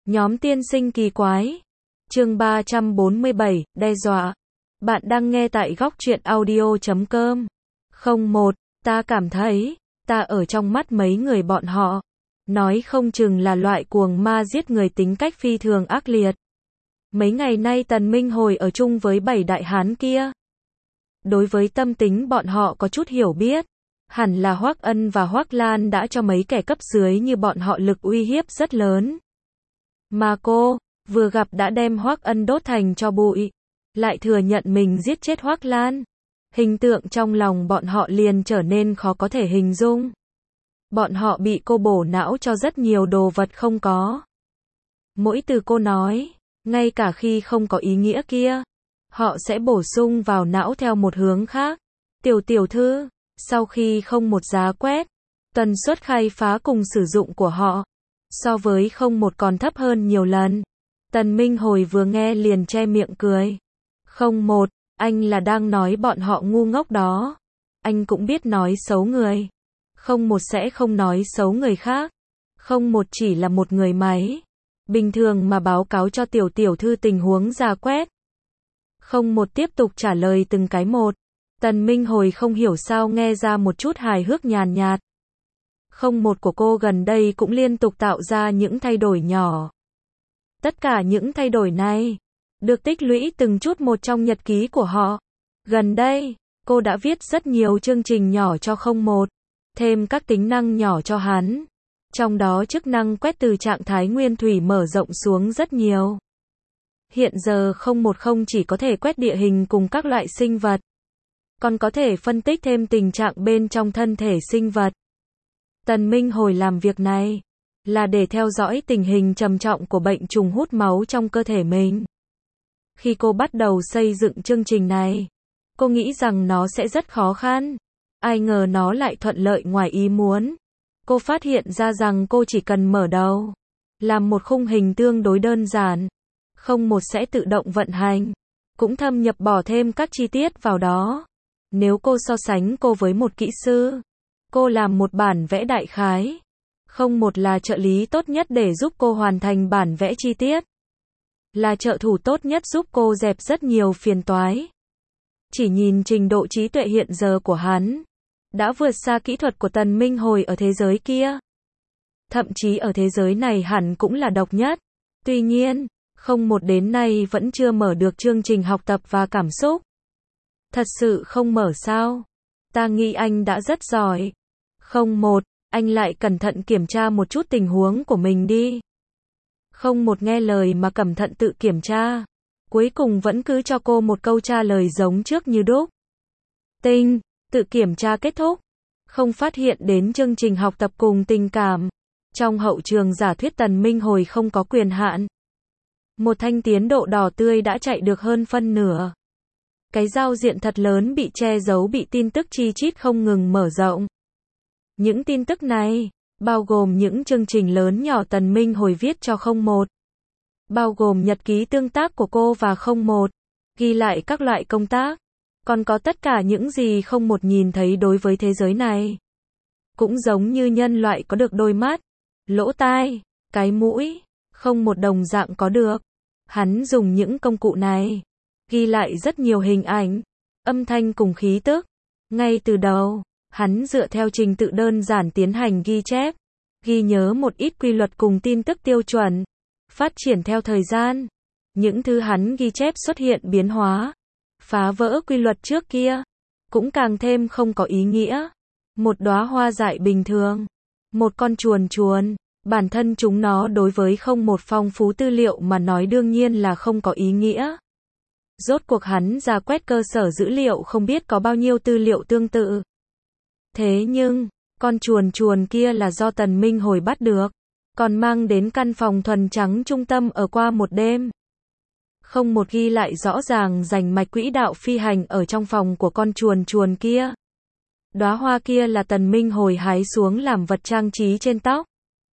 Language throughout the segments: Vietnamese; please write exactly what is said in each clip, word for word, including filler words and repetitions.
Nhóm tiên sinh kỳ quái. Chương ba trăm bốn mươi bảy, đe dọa. Bạn đang nghe tại góc truyện audio chấm com. Không một, ta cảm thấy, ta ở trong mắt mấy người bọn họ. Nói không chừng là loại cuồng ma giết người tính cách phi thường ác liệt. Mấy ngày nay Tần Minh Hồi ở chung với bảy đại hán kia. Đối với tâm tính bọn họ có chút hiểu biết. Hẳn là Hoắc Ân và Hoắc Lan đã cho mấy kẻ cấp dưới như bọn họ lực uy hiếp rất lớn. Mà cô, vừa gặp đã đem Hoắc Ân đốt thành tro bụi, lại thừa nhận mình giết chết Hoắc Lan. Hình tượng trong lòng bọn họ liền trở nên khó có thể hình dung. Bọn họ bị cô bổ não cho rất nhiều đồ vật không có. Mỗi từ cô nói, ngay cả khi không có ý nghĩa kia, họ sẽ bổ sung vào não theo một hướng khác. Tiểu tiểu thư, sau khi không một giá quét, tần suất khai phá cùng sử dụng của họ, so với không một còn thấp hơn nhiều lần. Tần Minh Hồi vừa nghe liền che miệng cười. Không một, anh là đang nói bọn họ ngu ngốc đó. Anh cũng biết nói xấu người. Không một sẽ không nói xấu người khác. Không một chỉ là một người máy. Bình thường mà báo cáo cho tiểu tiểu thư tình huống ra quét. Không một tiếp tục trả lời từng cái một. Tần Minh Hồi không hiểu sao nghe ra một chút hài hước nhàn nhạt. Không một của cô gần đây cũng liên tục tạo ra những thay đổi nhỏ. Tất cả những thay đổi này được tích lũy từng chút một trong nhật ký của họ. Gần đây, cô đã viết rất nhiều chương trình nhỏ cho không một, thêm các tính năng nhỏ cho hắn. Trong đó chức năng quét từ trạng thái nguyên thủy mở rộng xuống rất nhiều. Hiện giờ không một không chỉ có thể quét địa hình cùng các loại sinh vật, còn có thể phân tích thêm tình trạng bên trong thân thể sinh vật. Tần Minh Hồi làm việc này là để theo dõi tình hình trầm trọng của bệnh trùng hút máu trong cơ thể mình. Khi cô bắt đầu xây dựng chương trình này, cô nghĩ rằng nó sẽ rất khó khăn. Ai ngờ nó lại thuận lợi ngoài ý muốn. Cô phát hiện ra rằng cô chỉ cần mở đầu, làm một khung hình tương đối đơn giản, không một sẽ tự động vận hành, cũng thâm nhập bỏ thêm các chi tiết vào đó. Nếu cô so sánh cô với một kỹ sư, cô làm một bản vẽ đại khái, không một là trợ lý tốt nhất để giúp cô hoàn thành bản vẽ chi tiết, là trợ thủ tốt nhất giúp cô dẹp rất nhiều phiền toái. Chỉ nhìn trình độ trí tuệ hiện giờ của hắn, đã vượt xa kỹ thuật của Tần Minh Hồi ở thế giới kia. Thậm chí ở thế giới này hẳn cũng là độc nhất. Tuy nhiên, không một đến nay vẫn chưa mở được chương trình học tập và cảm xúc. Thật sự không mở sao? Ta nghĩ anh đã rất giỏi. Không một, anh lại cẩn thận kiểm tra một chút tình huống của mình đi. Không một nghe lời mà cẩn thận tự kiểm tra. Cuối cùng vẫn cứ cho cô một câu trả lời giống trước như đúc. Tinh, tự kiểm tra kết thúc. Không phát hiện đến chương trình học tập cùng tình cảm. Trong hậu trường giả thuyết Tần Minh Hồi không có quyền hạn. Một thanh tiến độ đỏ tươi đã chạy được hơn phân nửa. Cái giao diện thật lớn bị che giấu bị tin tức chi chít không ngừng mở rộng. Những tin tức này, bao gồm những chương trình lớn nhỏ Tần Minh Hồi viết cho không một. Bao gồm nhật ký tương tác của cô và không một, ghi lại các loại công tác. Còn có tất cả những gì không một nhìn thấy đối với thế giới này. Cũng giống như nhân loại có được đôi mắt, lỗ tai, cái mũi, không một đồng dạng có được. Hắn dùng những công cụ này, ghi lại rất nhiều hình ảnh, âm thanh cùng khí tức. Ngay từ đầu, hắn dựa theo trình tự đơn giản tiến hành ghi chép, ghi nhớ một ít quy luật cùng tin tức tiêu chuẩn. Phát triển theo thời gian, những thứ hắn ghi chép xuất hiện biến hóa, phá vỡ quy luật trước kia, cũng càng thêm không có ý nghĩa. Một đóa hoa dại bình thường, một con chuồn chuồn, bản thân chúng nó đối với không một phong phú tư liệu mà nói đương nhiên là không có ý nghĩa. Rốt cuộc hắn ra quét cơ sở dữ liệu không biết có bao nhiêu tư liệu tương tự. Thế nhưng, con chuồn chuồn kia là do Tần Minh Hồi bắt được, còn mang đến căn phòng thuần trắng trung tâm ở qua một đêm. Không một ghi lại rõ ràng rành mạch quỹ đạo phi hành ở trong phòng của con chuồn chuồn kia. Đóa hoa kia là Tần Minh Hồi hái xuống làm vật trang trí trên tóc.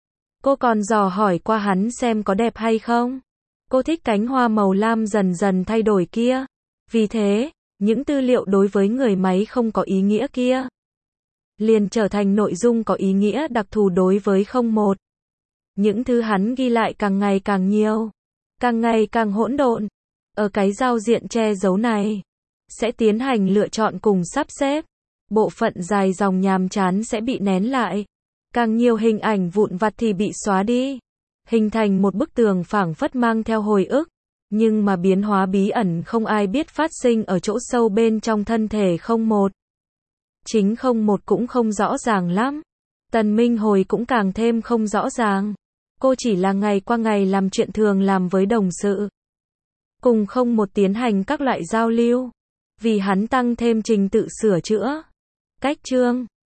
Cô còn dò hỏi qua hắn xem có đẹp hay không. Cô thích cánh hoa màu lam dần dần thay đổi kia. Vì thế, những tư liệu đối với người máy không có ý nghĩa kia liền trở thành nội dung có ý nghĩa đặc thù đối với không một. Những thứ hắn ghi lại càng ngày càng nhiều, càng ngày càng hỗn độn. Ở cái giao diện che giấu này, sẽ tiến hành lựa chọn cùng sắp xếp. Bộ phận dài dòng nhàm chán sẽ bị nén lại. Càng nhiều hình ảnh vụn vặt thì bị xóa đi. Hình thành một bức tường phảng phất mang theo hồi ức. Nhưng mà biến hóa bí ẩn không ai biết phát sinh ở chỗ sâu bên trong thân thể không một. Chính không một cũng không rõ ràng lắm. Tần Minh Hồi cũng càng thêm không rõ ràng. Cô chỉ là ngày qua ngày làm chuyện thường làm với đồng sự. Cùng không một tiến hành các loại giao lưu. Vì hắn tăng thêm trình tự sửa chữa. Cách chương.